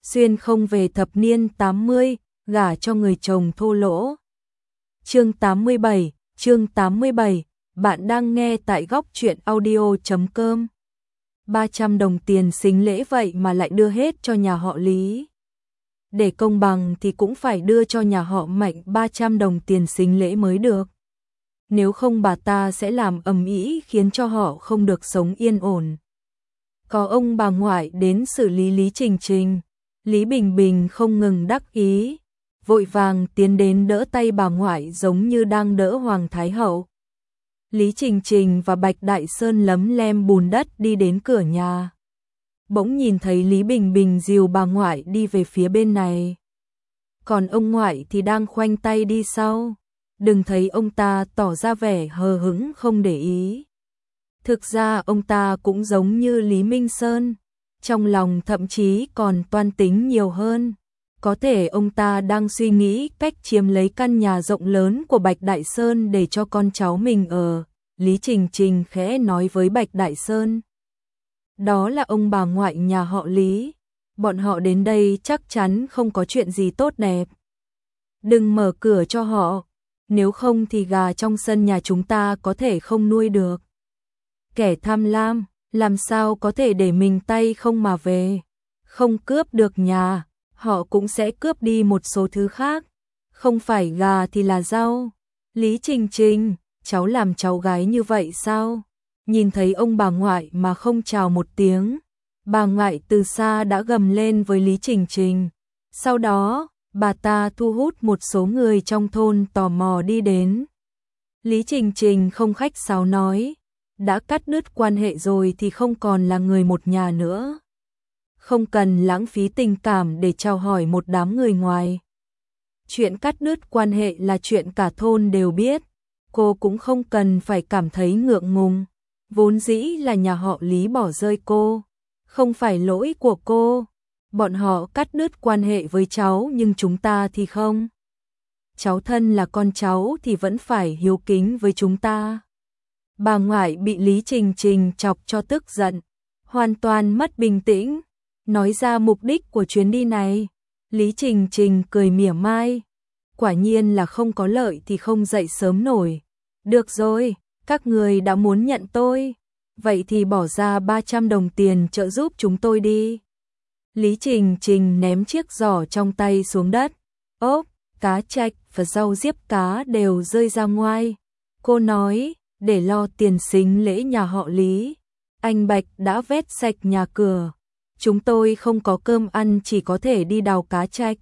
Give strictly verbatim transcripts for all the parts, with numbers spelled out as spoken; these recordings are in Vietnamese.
xuyên không về thập niên tám mươi, gả cho người chồng thô lỗ. Chương tám mươi bảy, chương tám mươi bảy, bạn đang nghe tại góc truyện audio chấm com. ba trăm đồng tiền sính lễ vậy mà lại đưa hết cho nhà họ Lý. Để công bằng thì cũng phải đưa cho nhà họ Mạnh ba trăm đồng tiền sính lễ mới được. Nếu không bà ta sẽ làm ầm ĩ khiến cho họ không được sống yên ổn. Có ông bà ngoại đến xử lý Lý Trình Trình, Lý Bình Bình không ngừng đắc ý, vội vàng tiến đến đỡ tay bà ngoại giống như đang đỡ Hoàng Thái Hậu. Lý Trình Trình và Bạch Đại Sơn lấm lem bùn đất đi đến cửa nhà. Bỗng nhìn thấy Lý Bình Bình dìu bà ngoại đi về phía bên này. Còn ông ngoại thì đang khoanh tay đi sau. Đừng thấy ông ta tỏ ra vẻ hờ hững không để ý. Thực ra ông ta cũng giống như Lý Minh Sơn, trong lòng thậm chí còn toan tính nhiều hơn. Có thể ông ta đang suy nghĩ cách chiếm lấy căn nhà rộng lớn của Bạch Đại Sơn để cho con cháu mình ở. Lý Trình Trình khẽ nói với Bạch Đại Sơn. Đó là ông bà ngoại nhà họ Lý. Bọn họ đến đây chắc chắn không có chuyện gì tốt đẹp. Đừng mở cửa cho họ, nếu không thì gà trong sân nhà chúng ta có thể không nuôi được. Kẻ tham lam, làm sao có thể để mình tay không mà về. Không cướp được nhà, họ cũng sẽ cướp đi một số thứ khác. Không phải gà thì là rau. Lý Trình Trình, cháu làm cháu gái như vậy sao? Nhìn thấy ông bà ngoại mà không chào một tiếng. Bà ngoại từ xa đã gầm lên với Lý Trình Trình. Sau đó, bà ta thu hút một số người trong thôn tò mò đi đến. Lý Trình Trình không khách sáo nói. Đã cắt đứt quan hệ rồi thì không còn là người một nhà nữa. Không cần lãng phí tình cảm để chào hỏi một đám người ngoài. Chuyện cắt đứt quan hệ là chuyện cả thôn đều biết. Cô cũng không cần phải cảm thấy ngượng ngùng. Vốn dĩ là nhà họ Lý bỏ rơi cô. Không phải lỗi của cô. Bọn họ cắt đứt quan hệ với cháu nhưng chúng ta thì không. Cháu thân là con cháu thì vẫn phải hiếu kính với chúng ta. Bà ngoại bị Lý Trình Trình chọc cho tức giận, hoàn toàn mất bình tĩnh, nói ra mục đích của chuyến đi này. Lý Trình Trình cười mỉa mai, quả nhiên là không có lợi thì không dậy sớm nổi. Được rồi, các người đã muốn nhận tôi, vậy thì bỏ ra ba trăm đồng tiền trợ giúp chúng tôi đi. Lý Trình Trình ném chiếc giỏ trong tay xuống đất, ốp, cá trạch và rau diếp cá đều rơi ra ngoài. Cô nói, để lo tiền sính lễ nhà họ Lý, anh Bạch đã vét sạch nhà cửa. Chúng tôi không có cơm ăn chỉ có thể đi đào cá trạch,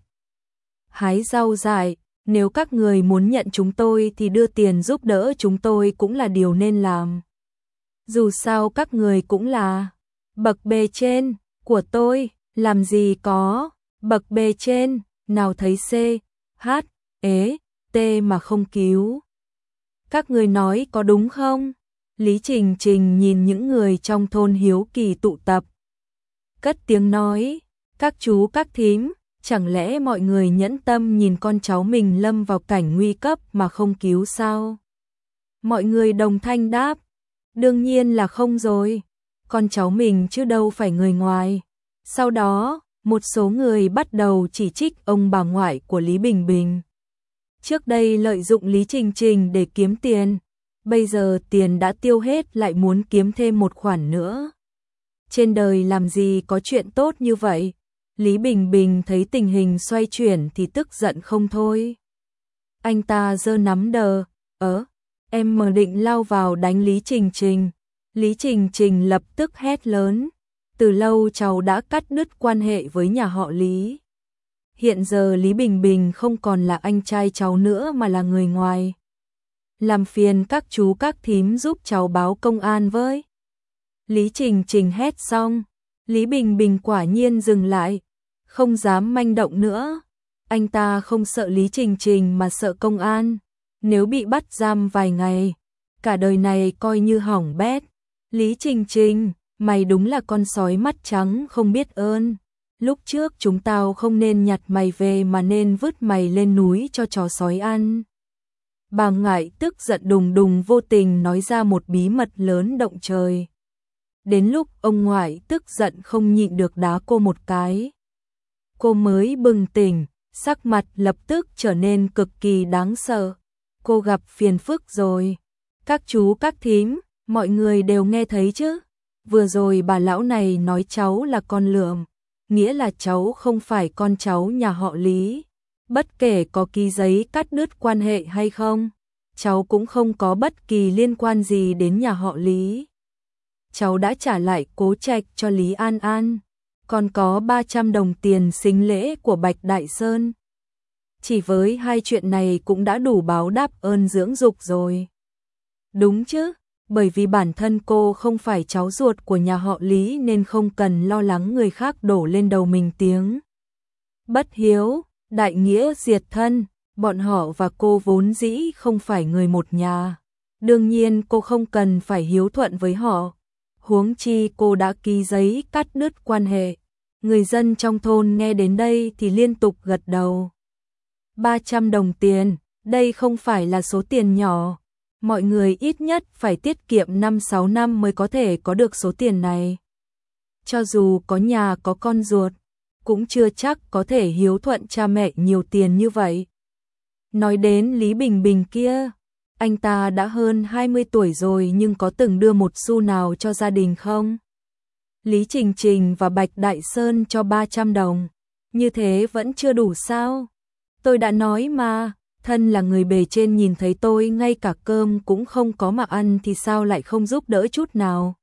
hái rau dại. Nếu các người muốn nhận chúng tôi thì đưa tiền giúp đỡ chúng tôi cũng là điều nên làm. Dù sao các người cũng là bậc bề trên của tôi, làm gì có bậc bề trên nào thấy C, H, E, T mà không cứu. Các người nói có đúng không? Lý Trình Trình nhìn những người trong thôn hiếu kỳ tụ tập. Cất tiếng nói, các chú các thím, chẳng lẽ mọi người nhẫn tâm nhìn con cháu mình lâm vào cảnh nguy cấp mà không cứu sao? Mọi người đồng thanh đáp, đương nhiên là không rồi, con cháu mình chứ đâu phải người ngoài. Sau đó, một số người bắt đầu chỉ trích ông bà ngoại của Lý Bình Bình. Trước đây lợi dụng Lý Trình Trình để kiếm tiền, bây giờ tiền đã tiêu hết lại muốn kiếm thêm một khoản nữa. Trên đời làm gì có chuyện tốt như vậy? Lý Bình Bình thấy tình hình xoay chuyển thì tức giận không thôi. Anh ta giơ nắm đờ, ớ, em mở định lao vào đánh Lý Trình Trình. Lý Trình Trình lập tức hét lớn, từ lâu cháu đã cắt đứt quan hệ với nhà họ Lý. Hiện giờ Lý Bình Bình không còn là anh trai cháu nữa mà là người ngoài. Làm phiền các chú các thím giúp cháu báo công an với. Lý Trình Trình hét xong, Lý Bình Bình quả nhiên dừng lại, không dám manh động nữa. Anh ta không sợ Lý Trình Trình mà sợ công an. Nếu bị bắt giam vài ngày, cả đời này coi như hỏng bét. Lý Trình Trình, mày đúng là con sói mắt trắng không biết ơn. Lúc trước chúng tao không nên nhặt mày về mà nên vứt mày lên núi cho chó sói ăn. Bà ngoại tức giận đùng đùng vô tình nói ra một bí mật lớn động trời. Đến lúc ông ngoại tức giận không nhịn được đá cô một cái. Cô mới bừng tỉnh, sắc mặt lập tức trở nên cực kỳ đáng sợ. Cô gặp phiền phức rồi. Các chú các thím, mọi người đều nghe thấy chứ? Vừa rồi bà lão này nói cháu là con lượm, nghĩa là cháu không phải con cháu nhà họ Lý. Bất kể có ký giấy cắt đứt quan hệ hay không, cháu cũng không có bất kỳ liên quan gì đến nhà họ Lý. Cháu đã trả lại Cố Trạch cho Lý An An, còn có ba trăm đồng tiền sính lễ của Bạch Đại Sơn. Chỉ với hai chuyện này cũng đã đủ báo đáp ơn dưỡng dục rồi. Đúng chứ, bởi vì bản thân cô không phải cháu ruột của nhà họ Lý nên không cần lo lắng người khác đổ lên đầu mình tiếng bất hiếu, đại nghĩa diệt thân, bọn họ và cô vốn dĩ không phải người một nhà. Đương nhiên cô không cần phải hiếu thuận với họ. Huống chi cô đã ký giấy cắt đứt quan hệ. Người dân trong thôn nghe đến đây thì liên tục gật đầu. ba trăm đồng tiền, đây không phải là số tiền nhỏ. Mọi người ít nhất phải tiết kiệm năm sáu năm mới có thể có được số tiền này. Cho dù có nhà có con ruột, cũng chưa chắc có thể hiếu thuận cha mẹ nhiều tiền như vậy. Nói đến Lý Bình Bình kia, anh ta đã hơn hai mươi tuổi rồi nhưng có từng đưa một xu nào cho gia đình không? Lý Trình Trình và Bạch Đại Sơn cho ba trăm đồng, như thế vẫn chưa đủ sao? Tôi đã nói mà, thân là người bề trên nhìn thấy tôi ngay cả cơm cũng không có mà ăn thì sao lại không giúp đỡ chút nào?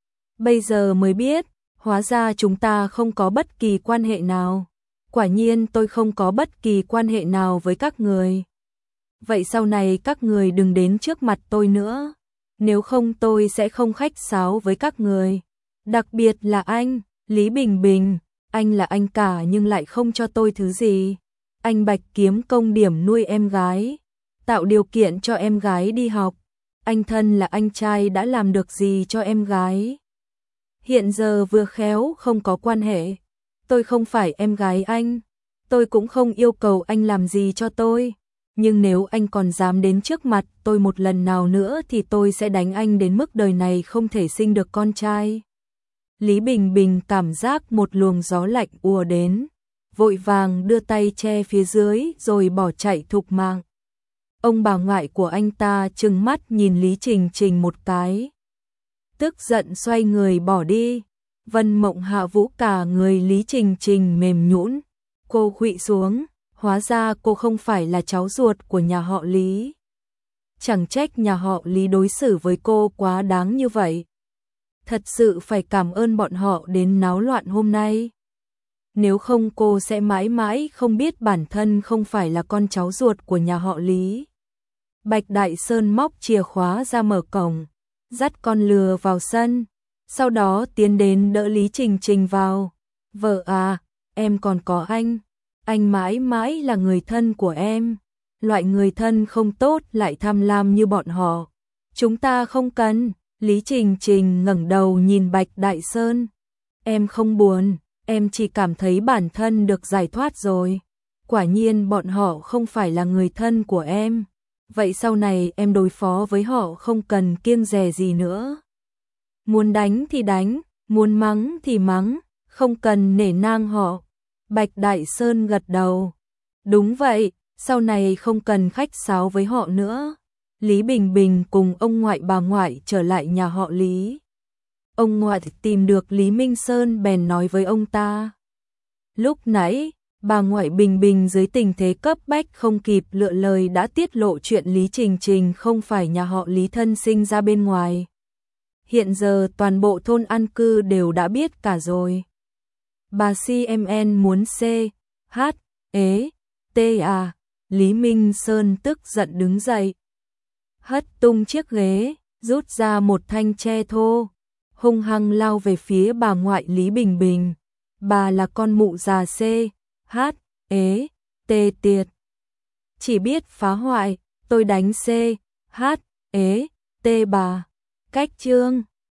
Bây giờ mới biết, hóa ra chúng ta không có bất kỳ quan hệ nào. Quả nhiên tôi không có bất kỳ quan hệ nào với các người. Vậy sau này các người đừng đến trước mặt tôi nữa. Nếu không tôi sẽ không khách sáo với các người. Đặc biệt là anh, Lý Bình Bình. Anh là anh cả nhưng lại không cho tôi thứ gì. Anh Bạch kiếm công điểm nuôi em gái, tạo điều kiện cho em gái đi học. Anh thân là anh trai đã làm được gì cho em gái? Hiện giờ vừa khéo không có quan hệ. Tôi không phải em gái anh. Tôi cũng không yêu cầu anh làm gì cho tôi. Nhưng nếu anh còn dám đến trước mặt tôi một lần nào nữa thì tôi sẽ đánh anh đến mức đời này không thể sinh được con trai. Lý Bình Bình cảm giác một luồng gió lạnh ùa đến, vội vàng đưa tay che phía dưới rồi bỏ chạy thục mạng. Ông bà ngoại của anh ta trừng mắt nhìn Lý Trình Trình một cái, tức giận xoay người bỏ đi. Vân Mộng Hạ Vũ cả người Lý Trình Trình mềm nhũn, cô khuỵu xuống, hóa ra cô không phải là cháu ruột của nhà họ Lý. Chẳng trách nhà họ Lý đối xử với cô quá đáng như vậy. Thật sự phải cảm ơn bọn họ đến náo loạn hôm nay. Nếu không cô sẽ mãi mãi không biết bản thân không phải là con cháu ruột của nhà họ Lý. Bạch Đại Sơn móc chìa khóa ra mở cổng, dắt con lừa vào sân, sau đó tiến đến đỡ Lý Trình Trình vào. Vợ à, em còn có anh, anh mãi mãi là người thân của em. Loại người thân không tốt lại tham lam như bọn họ, chúng ta không cần. Lý Trình Trình ngẩng đầu nhìn Bạch Đại Sơn. Em không buồn, em chỉ cảm thấy bản thân được giải thoát rồi. Quả nhiên bọn họ không phải là người thân của em. Vậy sau này em đối phó với họ không cần kiêng dè gì nữa. Muốn đánh thì đánh, muốn mắng thì mắng, không cần nể nang họ. Bạch Đại Sơn gật đầu. Đúng vậy, sau này không cần khách sáo với họ nữa. Lý Bình Bình cùng ông ngoại bà ngoại trở lại nhà họ Lý. Ông ngoại tìm được Lý Minh Sơn bèn nói với ông ta. Lúc nãy, bà ngoại Bình Bình dưới tình thế cấp bách không kịp lựa lời đã tiết lộ chuyện Lý Trình Trình không phải nhà họ Lý thân sinh ra bên ngoài. Hiện giờ toàn bộ thôn an cư đều đã biết cả rồi. Bà xê em en muốn C, H, ế, T à. Lý Minh Sơn tức giận đứng dậy, hất tung chiếc ghế, rút ra một thanh tre thô, hung hăng lao về phía bà ngoại Lý Bình Bình. Bà là con mụ già C, H, ế, T tiệt. Chỉ biết phá hoại, tôi đánh C, H, ế, T bà. Cách chương